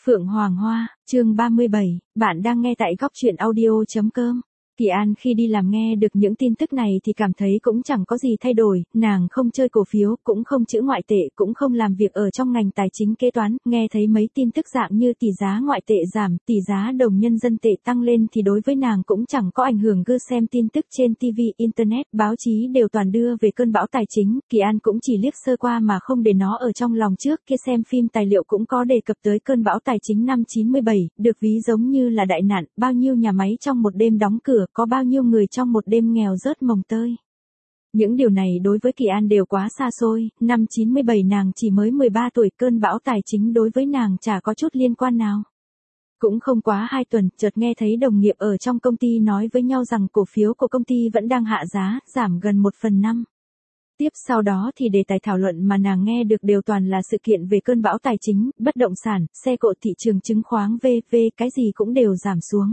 Phượng Hoàng Hoa, chương 37, bạn đang nghe tại góc truyện audio.com. Kỳ An khi đi làm nghe được những tin tức này thì cảm thấy cũng chẳng có gì thay đổi, nàng không chơi cổ phiếu, cũng không chữ ngoại tệ, cũng không làm việc ở trong ngành tài chính kế toán, nghe thấy mấy tin tức dạng như tỷ giá ngoại tệ giảm, tỷ giá đồng nhân dân tệ tăng lên thì đối với nàng cũng chẳng có ảnh hưởng. Cứ xem tin tức trên TV, Internet, báo chí đều toàn đưa về cơn bão tài chính, Kỳ An cũng chỉ liếc sơ qua mà không để nó ở trong lòng. Trước kia xem phim tài liệu cũng có đề cập tới cơn bão tài chính năm 97, được ví giống như là đại nạn, bao nhiêu nhà máy trong một đêm đóng cửa, có bao nhiêu người trong một đêm nghèo rớt mồng tơi. Những điều này đối với Kỳ An đều quá xa xôi, năm 97 nàng chỉ mới 13 tuổi, cơn bão tài chính đối với nàng chả có chút liên quan nào. Cũng không quá 2 tuần, chợt nghe thấy đồng nghiệp ở trong công ty nói với nhau rằng cổ phiếu của công ty vẫn đang hạ giá, giảm gần 1/5. Tiếp sau đó thì đề tài thảo luận mà nàng nghe được đều toàn là sự kiện về cơn bão tài chính, bất động sản, xe cộ, thị trường chứng khoán v.v. cái gì cũng đều giảm xuống.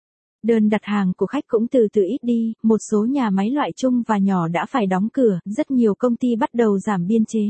Đơn đặt hàng của khách cũng từ từ ít đi, một số nhà máy loại chung và nhỏ đã phải đóng cửa, rất nhiều công ty bắt đầu giảm biên chế.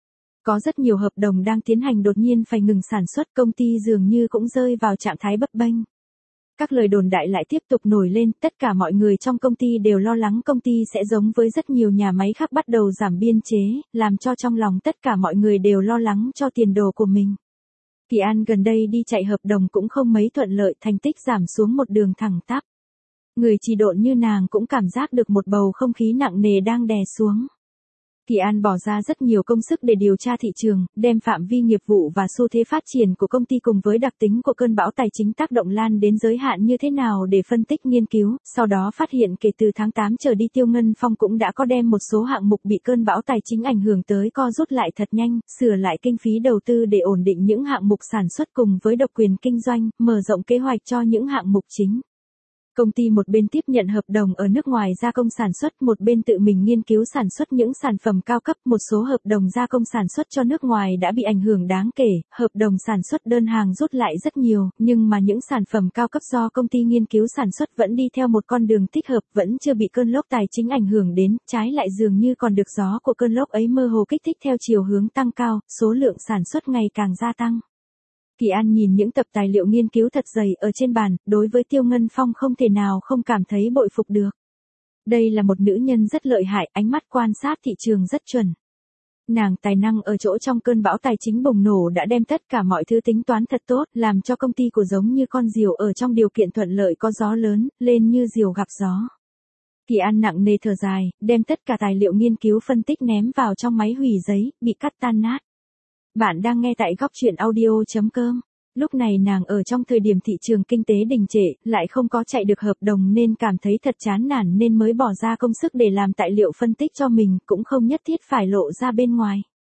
Có rất nhiều hợp đồng đang tiến hành đột nhiên phải ngừng sản xuất, công ty dường như cũng rơi vào trạng thái bấp bênh. Các lời đồn đại lại tiếp tục nổi lên, tất cả mọi người trong công ty đều lo lắng công ty sẽ giống với rất nhiều nhà máy khác bắt đầu giảm biên chế, làm cho trong lòng tất cả mọi người đều lo lắng cho tiền đồ của mình. Kỳ An gần đây đi chạy hợp đồng cũng không mấy thuận lợi, thành tích giảm xuống một đường thẳng tắp. Người trì độn như nàng cũng cảm giác được một bầu không khí nặng nề đang đè xuống. Kỳ An bỏ ra rất nhiều công sức để điều tra thị trường, đem phạm vi nghiệp vụ và xu thế phát triển của công ty cùng với đặc tính của cơn bão tài chính tác động lan đến giới hạn như thế nào để phân tích nghiên cứu, sau đó phát hiện kể từ tháng 8 trở đi Tiêu Ngân Phong cũng đã có đem một số hạng mục bị cơn bão tài chính ảnh hưởng tới co rút lại thật nhanh, sửa lại kinh phí đầu tư để ổn định những hạng mục sản xuất cùng với độc quyền kinh doanh, mở rộng kế hoạch cho những hạng mục chính. Công ty một bên tiếp nhận hợp đồng ở nước ngoài gia công sản xuất, một bên tự mình nghiên cứu sản xuất những sản phẩm cao cấp. Một số hợp đồng gia công sản xuất cho nước ngoài đã bị ảnh hưởng đáng kể, hợp đồng sản xuất đơn hàng rút lại rất nhiều, nhưng mà những sản phẩm cao cấp do công ty nghiên cứu sản xuất vẫn đi theo một con đường thích hợp, vẫn chưa bị cơn lốc tài chính ảnh hưởng đến, trái lại dường như còn được gió của cơn lốc ấy mơ hồ kích thích theo chiều hướng tăng cao, số lượng sản xuất ngày càng gia tăng. Kỳ An nhìn những tập tài liệu nghiên cứu thật dày ở trên bàn, đối với Tiêu Ngân Phong không thể nào không cảm thấy bội phục được. Đây là một nữ nhân rất lợi hại, ánh mắt quan sát thị trường rất chuẩn. Nàng tài năng ở chỗ trong cơn bão tài chính bùng nổ đã đem tất cả mọi thứ tính toán thật tốt, làm cho công ty của giống như con diều ở trong điều kiện thuận lợi có gió lớn, lên như diều gặp gió. Kỳ An nặng nề thở dài, đem tất cả tài liệu nghiên cứu phân tích ném vào trong máy hủy giấy, bị cắt tan nát. Bạn đang nghe tại góc truyện audio.com. Lúc này nàng ở trong thời điểm thị trường kinh tế đình trệ, lại không có chạy được hợp đồng nên cảm thấy thật chán nản nên mới bỏ ra công sức để làm tài liệu phân tích cho mình, cũng không nhất thiết phải lộ ra bên ngoài.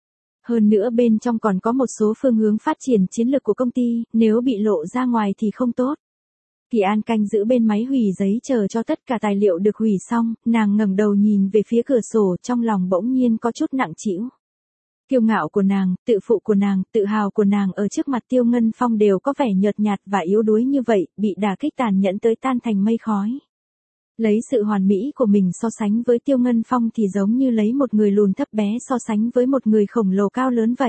Hơn nữa bên trong còn có một số phương hướng phát triển chiến lược của công ty, nếu bị lộ ra ngoài thì không tốt. Kỳ An canh giữ bên máy hủy giấy chờ cho tất cả tài liệu được hủy xong, nàng ngẩng đầu nhìn về phía cửa sổ, trong lòng bỗng nhiên có chút nặng trĩu. Kiêu ngạo của nàng, tự phụ của nàng, tự hào của nàng ở trước mặt Tiêu Ngân Phong đều có vẻ nhợt nhạt và yếu đuối như vậy, bị đả kích tàn nhẫn tới tan thành mây khói. Lấy sự hoàn mỹ của mình so sánh với Tiêu Ngân Phong thì giống như lấy một người lùn thấp bé so sánh với một người khổng lồ cao lớn vậy.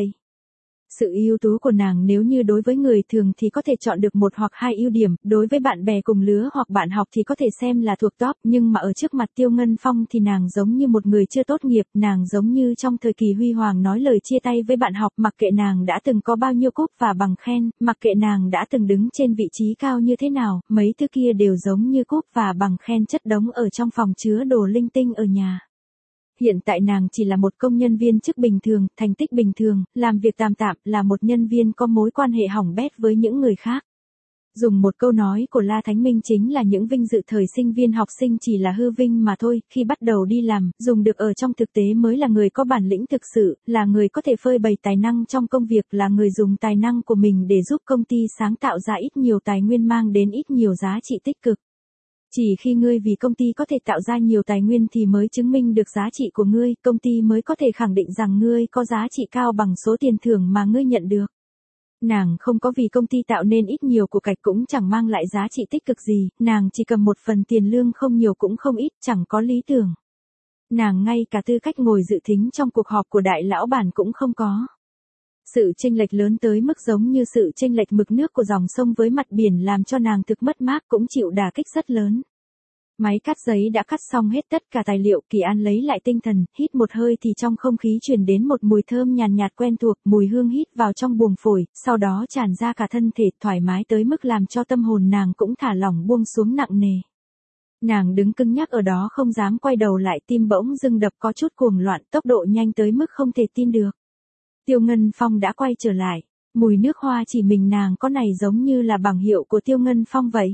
Sự ưu tú của nàng nếu như đối với người thường thì có thể chọn được 1 hoặc 2 ưu điểm, đối với bạn bè cùng lứa hoặc bạn học thì có thể xem là thuộc top, nhưng mà ở trước mặt Tiêu Ngân Phong thì nàng giống như một người chưa tốt nghiệp, nàng giống như trong thời kỳ huy hoàng nói lời chia tay với bạn học, mặc kệ nàng đã từng có bao nhiêu cúp và bằng khen, mặc kệ nàng đã từng đứng trên vị trí cao như thế nào, mấy thứ kia đều giống như cúp và bằng khen chất đống ở trong phòng chứa đồ linh tinh ở nhà. Hiện tại nàng chỉ là một công nhân viên chức bình thường, thành tích bình thường, làm việc tạm tạm, là một nhân viên có mối quan hệ hỏng bét với những người khác. Dùng một câu nói của La Thánh Minh chính là những vinh dự thời sinh viên học sinh chỉ là hư vinh mà thôi, khi bắt đầu đi làm, dùng được ở trong thực tế mới là người có bản lĩnh thực sự, là người có thể phơi bày tài năng trong công việc, là người dùng tài năng của mình để giúp công ty sáng tạo ra ít nhiều tài nguyên mang đến ít nhiều giá trị tích cực. Chỉ khi ngươi vì công ty có thể tạo ra nhiều tài nguyên thì mới chứng minh được giá trị của ngươi, công ty mới có thể khẳng định rằng ngươi có giá trị cao bằng số tiền thưởng mà ngươi nhận được. Nàng không có vì công ty tạo nên ít nhiều của cải cũng chẳng mang lại giá trị tích cực gì, nàng chỉ cầm một phần tiền lương không nhiều cũng không ít, chẳng có lý tưởng. Nàng ngay cả tư cách ngồi dự thính trong cuộc họp của đại lão bản cũng không có. Sự chênh lệch lớn tới mức giống như sự chênh lệch mực nước của dòng sông với mặt biển làm cho nàng thực mất mát cũng chịu đả kích rất lớn. Máy cắt giấy đã cắt xong hết tất cả tài liệu, Kỳ An lấy lại tinh thần, hít một hơi thì trong không khí truyền đến một mùi thơm nhàn nhạt quen thuộc, mùi hương hít vào trong buồng phổi, sau đó tràn ra cả thân thể, thoải mái tới mức làm cho tâm hồn nàng cũng thả lỏng buông xuống nặng nề. Nàng đứng cứng nhắc ở đó không dám quay đầu lại, tim bỗng dưng đập có chút cuồng loạn, tốc độ nhanh tới mức không thể tin được. Tiêu Ngân Phong đã quay trở lại, mùi nước hoa chỉ mình nàng có này giống như là bảng hiệu của Tiêu Ngân Phong vậy.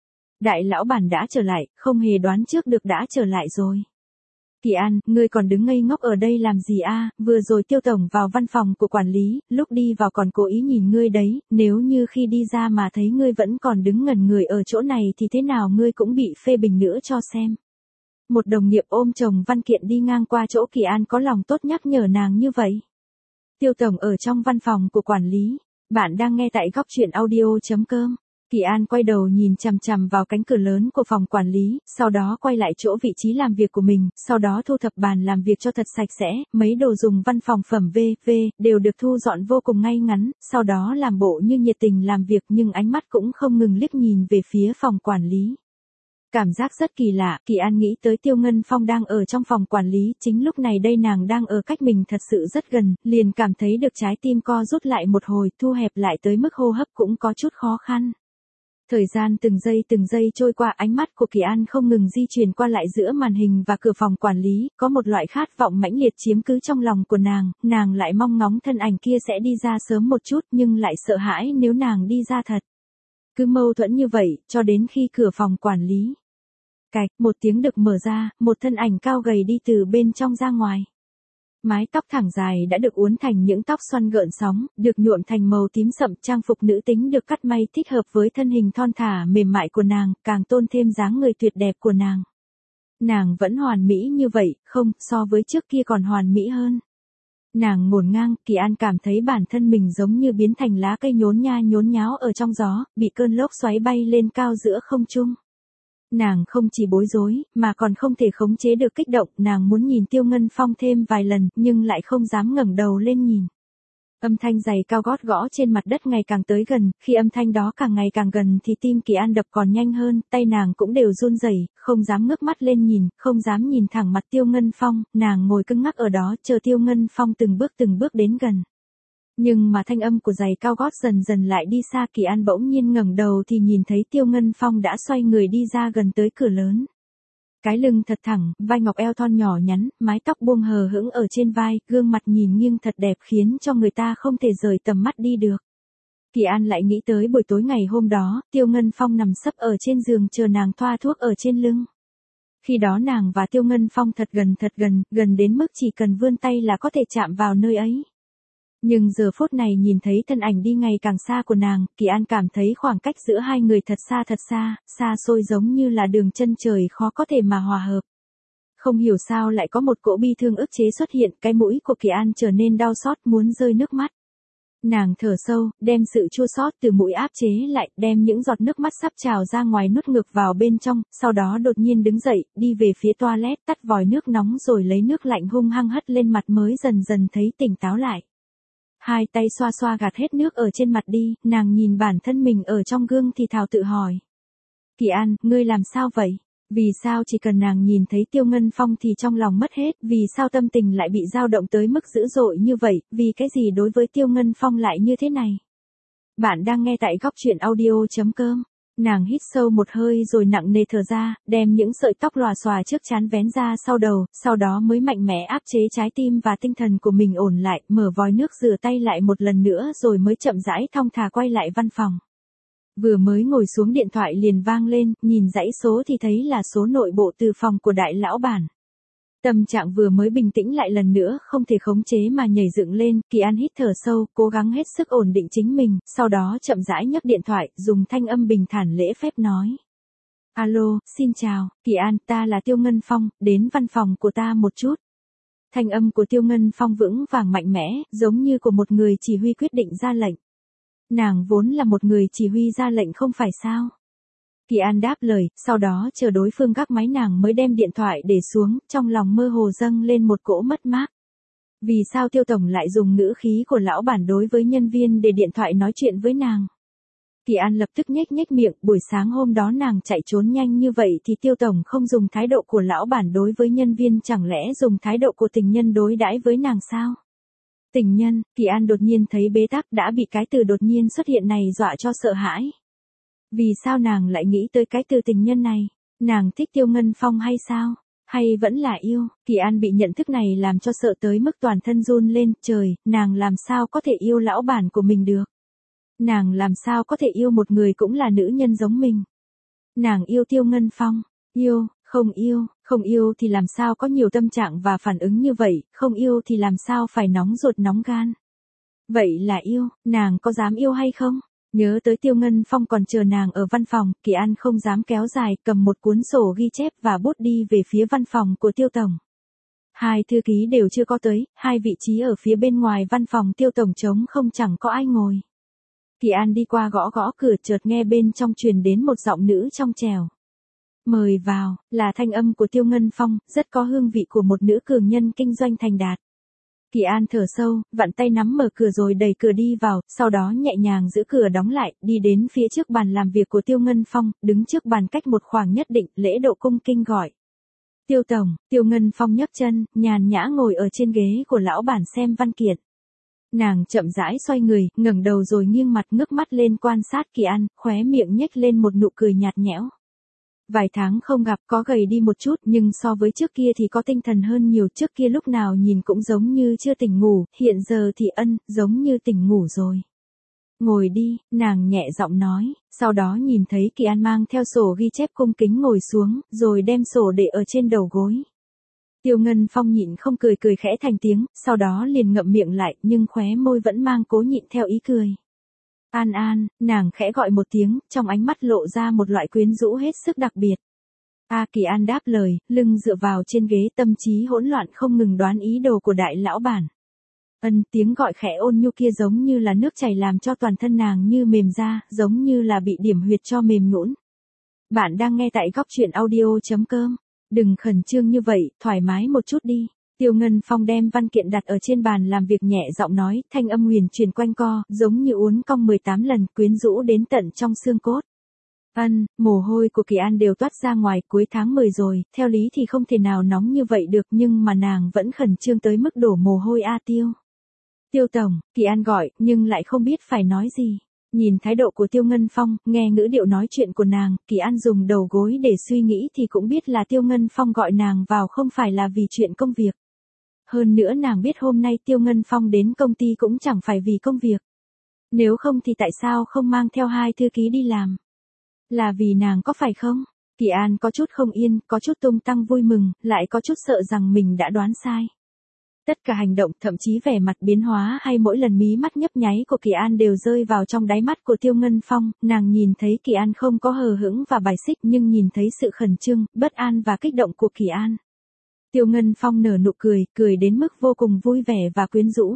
Đại lão bản đã trở lại, không hề đoán trước được đã trở lại rồi. Kỳ An, ngươi còn đứng ngây ngốc ở đây làm gì a? Vừa rồi Tiêu tổng vào văn phòng của quản lý, lúc đi vào còn cố ý nhìn ngươi đấy, nếu như khi đi ra mà thấy ngươi vẫn còn đứng ngẩn người ở chỗ này thì thế nào ngươi cũng bị phê bình nữa cho xem. Một đồng nghiệp ôm chồng văn kiện đi ngang qua chỗ Kỳ An có lòng tốt nhắc nhở nàng như vậy. Tiêu tổng ở trong văn phòng của quản lý, bạn đang nghe tại góc truyện audio.com. Kỳ An quay đầu nhìn chằm chằm vào cánh cửa lớn của phòng quản lý, sau đó quay lại chỗ vị trí làm việc của mình, sau đó thu thập bàn làm việc cho thật sạch sẽ, mấy đồ dùng văn phòng phẩm v.v. đều được thu dọn vô cùng ngay ngắn, sau đó làm bộ như nhiệt tình làm việc nhưng ánh mắt cũng không ngừng liếc nhìn về phía phòng quản lý. Cảm giác rất kỳ lạ, Kỳ An nghĩ tới Tiêu Ngân Phong đang ở trong phòng quản lý, chính lúc này đây nàng đang ở cách mình thật sự rất gần, liền cảm thấy được trái tim co rút lại một hồi, thu hẹp lại tới mức hô hấp cũng có chút khó khăn. Thời gian từng giây trôi qua, ánh mắt của Kỳ An không ngừng di chuyển qua lại giữa màn hình và cửa phòng quản lý, có một loại khát vọng mãnh liệt chiếm cứ trong lòng của nàng lại mong ngóng thân ảnh kia sẽ đi ra sớm một chút nhưng lại sợ hãi nếu nàng đi ra thật. Cứ mâu thuẫn như vậy, cho đến khi cửa phòng quản lý. Cạch, một tiếng được mở ra, một thân ảnh cao gầy đi từ bên trong ra ngoài. Mái tóc thẳng dài đã được uốn thành những tóc xoăn gợn sóng, được nhuộm thành màu tím sậm, trang phục nữ tính được cắt may thích hợp với thân hình thon thả mềm mại của nàng, càng tôn thêm dáng người tuyệt đẹp của nàng. Nàng vẫn hoàn mỹ như vậy, không, so với trước kia còn hoàn mỹ hơn. Nàng ngổn ngang, Kỳ An cảm thấy bản thân mình giống như biến thành lá cây nhốn nháo ở trong gió, bị cơn lốc xoáy bay lên cao giữa không trung. Nàng không chỉ bối rối, mà còn không thể khống chế được kích động, nàng muốn nhìn Tiêu Ngân Phong thêm vài lần, nhưng lại không dám ngẩng đầu lên nhìn. Âm thanh giày cao gót gõ trên mặt đất ngày càng tới gần, khi âm thanh đó càng ngày càng gần thì tim Kỳ An đập còn nhanh hơn, tay nàng cũng đều run rẩy, không dám ngước mắt lên nhìn, không dám nhìn thẳng mặt Tiêu Ngân Phong, nàng ngồi cứng ngắc ở đó chờ Tiêu Ngân Phong từng bước đến gần. Nhưng mà thanh âm của giày cao gót dần dần lại đi xa, Kỳ An bỗng nhiên ngẩng đầu thì nhìn thấy Tiêu Ngân Phong đã xoay người đi ra gần tới cửa lớn. Cái lưng thật thẳng, vai ngọc eo thon nhỏ nhắn, mái tóc buông hờ hững ở trên vai, gương mặt nhìn nghiêng thật đẹp khiến cho người ta không thể rời tầm mắt đi được. Kỳ An lại nghĩ tới buổi tối ngày hôm đó, Tiêu Ngân Phong nằm sấp ở trên giường chờ nàng thoa thuốc ở trên lưng. Khi đó nàng và Tiêu Ngân Phong thật gần đến mức chỉ cần vươn tay là có thể chạm vào nơi ấy. Nhưng giờ phút này nhìn thấy thân ảnh đi ngày càng xa của nàng, Kỳ An cảm thấy khoảng cách giữa hai người thật xa, xa xôi giống như là đường chân trời khó có thể mà hòa hợp. Không hiểu sao lại có một cỗ bi thương ức chế xuất hiện, cái mũi của Kỳ An trở nên đau xót muốn rơi nước mắt. Nàng thở sâu, đem sự chua xót từ mũi áp chế lại, đem những giọt nước mắt sắp trào ra ngoài nuốt ngược vào bên trong, sau đó đột nhiên đứng dậy, đi về phía toilet, tắt vòi nước nóng rồi lấy nước lạnh hung hăng hất lên mặt mới dần dần thấy tỉnh táo lại. Hai tay xoa gạt hết nước ở trên mặt đi, nàng nhìn bản thân mình ở trong gương thì thào tự hỏi. Kỳ An, ngươi làm sao vậy? Vì sao chỉ cần nàng nhìn thấy Tiêu Ngân Phong thì trong lòng mất hết, vì sao tâm tình lại bị dao động tới mức dữ dội như vậy, vì cái gì đối với Tiêu Ngân Phong lại như thế này? Bạn đang nghe tại góc truyện audio.com. Nàng hít sâu một hơi rồi nặng nề thở ra, đem những sợi tóc lòa xòa trước trán vén ra sau đầu, sau đó mới mạnh mẽ áp chế trái tim và tinh thần của mình ổn lại, mở vòi nước rửa tay lại một lần nữa rồi mới chậm rãi thong thả quay lại văn phòng. Vừa mới ngồi xuống điện thoại liền vang lên, nhìn dãy số thì thấy là số nội bộ từ phòng của đại lão bản. Tâm trạng vừa mới bình tĩnh lại lần nữa không thể khống chế mà nhảy dựng lên, Kỳ An hít thở sâu, cố gắng hết sức ổn định chính mình, sau đó chậm rãi nhấc điện thoại, dùng thanh âm bình thản lễ phép nói. Alo, xin chào, Kỳ An, ta là Tiêu Ngân Phong, đến văn phòng của ta một chút. Thanh âm của Tiêu Ngân Phong vững vàng mạnh mẽ, giống như của một người chỉ huy quyết định ra lệnh. Nàng vốn là một người chỉ huy ra lệnh không phải sao? Kỳ An đáp lời, sau đó chờ đối phương gác máy nàng mới đem điện thoại để xuống, trong lòng mơ hồ dâng lên một cỗ mất mát. Vì sao Tiêu tổng lại dùng ngữ khí của lão bản đối với nhân viên để điện thoại nói chuyện với nàng? Kỳ An lập tức nhếch nhếch miệng, buổi sáng hôm đó nàng chạy trốn nhanh như vậy thì Tiêu tổng không dùng thái độ của lão bản đối với nhân viên, chẳng lẽ dùng thái độ của tình nhân đối đãi với nàng sao? Tình nhân, Kỳ An đột nhiên thấy bế tắc, đã bị cái từ đột nhiên xuất hiện này dọa cho sợ hãi. Vì sao nàng lại nghĩ tới cái từ tình nhân này? Nàng thích Tiêu Ngân Phong hay sao? Hay vẫn là yêu? Kỳ An bị nhận thức này làm cho sợ tới mức toàn thân run lên, trời, nàng làm sao có thể yêu lão bản của mình được? Nàng làm sao có thể yêu một người cũng là nữ nhân giống mình? Nàng yêu Tiêu Ngân Phong, không yêu thì làm sao có nhiều tâm trạng và phản ứng như vậy, không yêu thì làm sao phải nóng ruột nóng gan. Vậy là yêu, nàng có dám yêu hay không? Nhớ tới Tiêu Ngân Phong còn chờ nàng ở văn phòng, Kỳ An không dám kéo dài, cầm một cuốn sổ ghi chép và bút đi về phía văn phòng của Tiêu tổng. Hai thư ký đều chưa có tới, hai vị trí ở phía bên ngoài văn phòng Tiêu tổng trống không, chẳng có ai ngồi. Kỳ An đi qua gõ gõ cửa, chợt nghe bên trong truyền đến một giọng nữ trong trẻo. Mời vào, là thanh âm của Tiêu Ngân Phong, rất có hương vị của một nữ cường nhân kinh doanh thành đạt. Kỳ An thở sâu, vặn tay nắm mở cửa rồi đẩy cửa đi vào, sau đó nhẹ nhàng giữ cửa đóng lại, đi đến phía trước bàn làm việc của Tiêu Ngân Phong, đứng trước bàn cách một khoảng nhất định, lễ độ cung kinh gọi. Tiêu tổng, Tiêu Ngân Phong nhấc chân, nhàn nhã ngồi ở trên ghế của lão bản xem văn kiện. Nàng chậm rãi xoay người, ngẩng đầu rồi nghiêng mặt ngước mắt lên quan sát Kỳ An, khóe miệng nhếch lên một nụ cười nhạt nhẽo. Vài tháng không gặp, có gầy đi một chút, nhưng so với trước kia thì có tinh thần hơn nhiều, trước kia lúc nào nhìn cũng giống như chưa tỉnh ngủ, hiện giờ thì giống như tỉnh ngủ rồi. Ngồi đi, nàng nhẹ giọng nói, sau đó nhìn thấy Kỳ An mang theo sổ ghi chép cung kính ngồi xuống, rồi đem sổ để ở trên đầu gối. Tiêu Ngân Phong nhịn không cười khẽ thành tiếng, sau đó liền ngậm miệng lại, nhưng khóe môi vẫn mang cố nhịn theo ý cười. An An, nàng khẽ gọi một tiếng, trong ánh mắt lộ ra một loại quyến rũ hết sức đặc biệt. Kỳ An đáp lời, lưng dựa vào trên ghế, tâm trí hỗn loạn không ngừng đoán ý đồ của đại lão bản. Tiếng gọi khẽ ôn nhu kia giống như là nước chảy làm cho toàn thân nàng như mềm ra, giống như là bị điểm huyệt cho mềm nhũn. Bạn đang nghe tại góc truyện audio.com. Đừng khẩn trương như vậy, thoải mái một chút đi. Tiêu Ngân Phong đem văn kiện đặt ở trên bàn làm việc, nhẹ giọng nói, thanh âm huyền truyền quanh co, giống như uốn cong 18 lần, quyến rũ đến tận trong xương cốt. Mồ hôi của Kỳ An đều toát ra ngoài, cuối tháng 10 rồi, theo lý thì không thể nào nóng như vậy được, nhưng mà nàng vẫn khẩn trương tới mức đổ mồ hôi. Tiêu. Tiêu tổng, Kỳ An gọi, nhưng lại không biết phải nói gì. Nhìn thái độ của Tiêu Ngân Phong, nghe ngữ điệu nói chuyện của nàng, Kỳ An dùng đầu gối để suy nghĩ thì cũng biết là Tiêu Ngân Phong gọi nàng vào không phải là vì chuyện công việc. Hơn nữa nàng biết hôm nay Tiêu Ngân Phong đến công ty cũng chẳng phải vì công việc. Nếu không thì tại sao không mang theo hai thư ký đi làm? Là vì nàng có phải không? Kỳ An có chút không yên, có chút tung tăng vui mừng, lại có chút sợ rằng mình đã đoán sai. Tất cả hành động, thậm chí vẻ mặt biến hóa hay mỗi lần mí mắt nhấp nháy của Kỳ An đều rơi vào trong đáy mắt của Tiêu Ngân Phong, nàng nhìn thấy Kỳ An không có hờ hững và bài xích, nhưng nhìn thấy sự khẩn trương, bất an và kích động của Kỳ An. Tiêu Ngân Phong nở nụ cười, cười đến mức vô cùng vui vẻ và quyến rũ.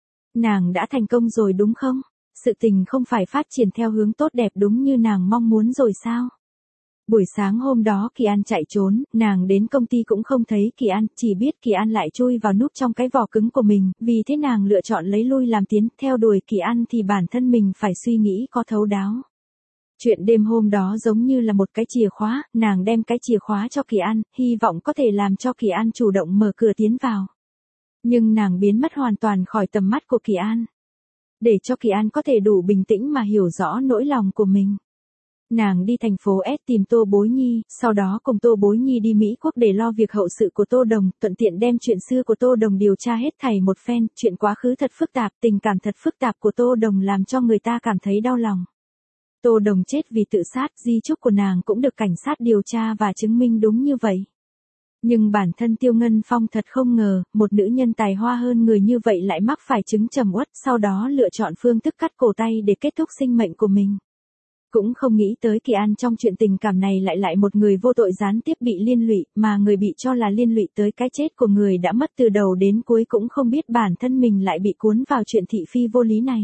Nàng đã thành công rồi đúng không? Sự tình không phải phát triển theo hướng tốt đẹp đúng như nàng mong muốn rồi sao? Buổi sáng hôm đó Kỳ An chạy trốn, nàng đến công ty cũng không thấy Kỳ An, chỉ biết Kỳ An lại chui vào núp trong cái vỏ cứng của mình, vì thế nàng lựa chọn lấy lui làm tiến, theo đuổi Kỳ An thì bản thân mình phải suy nghĩ có thấu đáo. Chuyện đêm hôm đó giống như là một cái chìa khóa, nàng đem cái chìa khóa cho Kỳ An, hy vọng có thể làm cho Kỳ An chủ động mở cửa tiến vào. Nhưng nàng biến mất hoàn toàn khỏi tầm mắt của Kỳ An. Để cho Kỳ An có thể đủ bình tĩnh mà hiểu rõ nỗi lòng của mình. Nàng đi thành phố S tìm Tô Bối Nhi, sau đó cùng Tô Bối Nhi đi Mỹ Quốc để lo việc hậu sự của Tô Đồng, thuận tiện đem chuyện xưa của Tô Đồng điều tra hết thảy một phen, chuyện quá khứ thật phức tạp, tình cảm thật phức tạp của Tô Đồng làm cho người ta cảm thấy đau lòng. Tô Đồng chết vì tự sát, di chúc của nàng cũng được cảnh sát điều tra và chứng minh đúng như vậy. Nhưng bản thân Tiêu Ngân Phong thật không ngờ, một nữ nhân tài hoa hơn người như vậy lại mắc phải chứng trầm uất, sau đó lựa chọn phương thức cắt cổ tay để kết thúc sinh mệnh của mình. Cũng không nghĩ tới Kỳ An trong chuyện tình cảm này lại một người vô tội gián tiếp bị liên lụy, mà người bị cho là liên lụy tới cái chết của người đã mất từ đầu đến cuối cũng không biết bản thân mình lại bị cuốn vào chuyện thị phi vô lý này.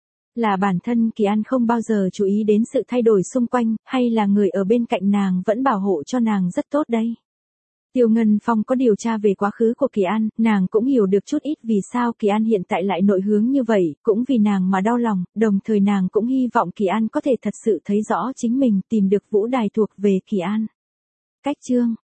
Là bản thân Kỳ An không bao giờ chú ý đến sự thay đổi xung quanh, hay là người ở bên cạnh nàng vẫn bảo hộ cho nàng rất tốt đây? Tiêu Ngân Phong có điều tra về quá khứ của Kỳ An, nàng cũng hiểu được chút ít vì sao Kỳ An hiện tại lại nội hướng như vậy, cũng vì nàng mà đau lòng, đồng thời nàng cũng hy vọng Kỳ An có thể thật sự thấy rõ chính mình, tìm được vũ đài thuộc về Kỳ An. Cách chương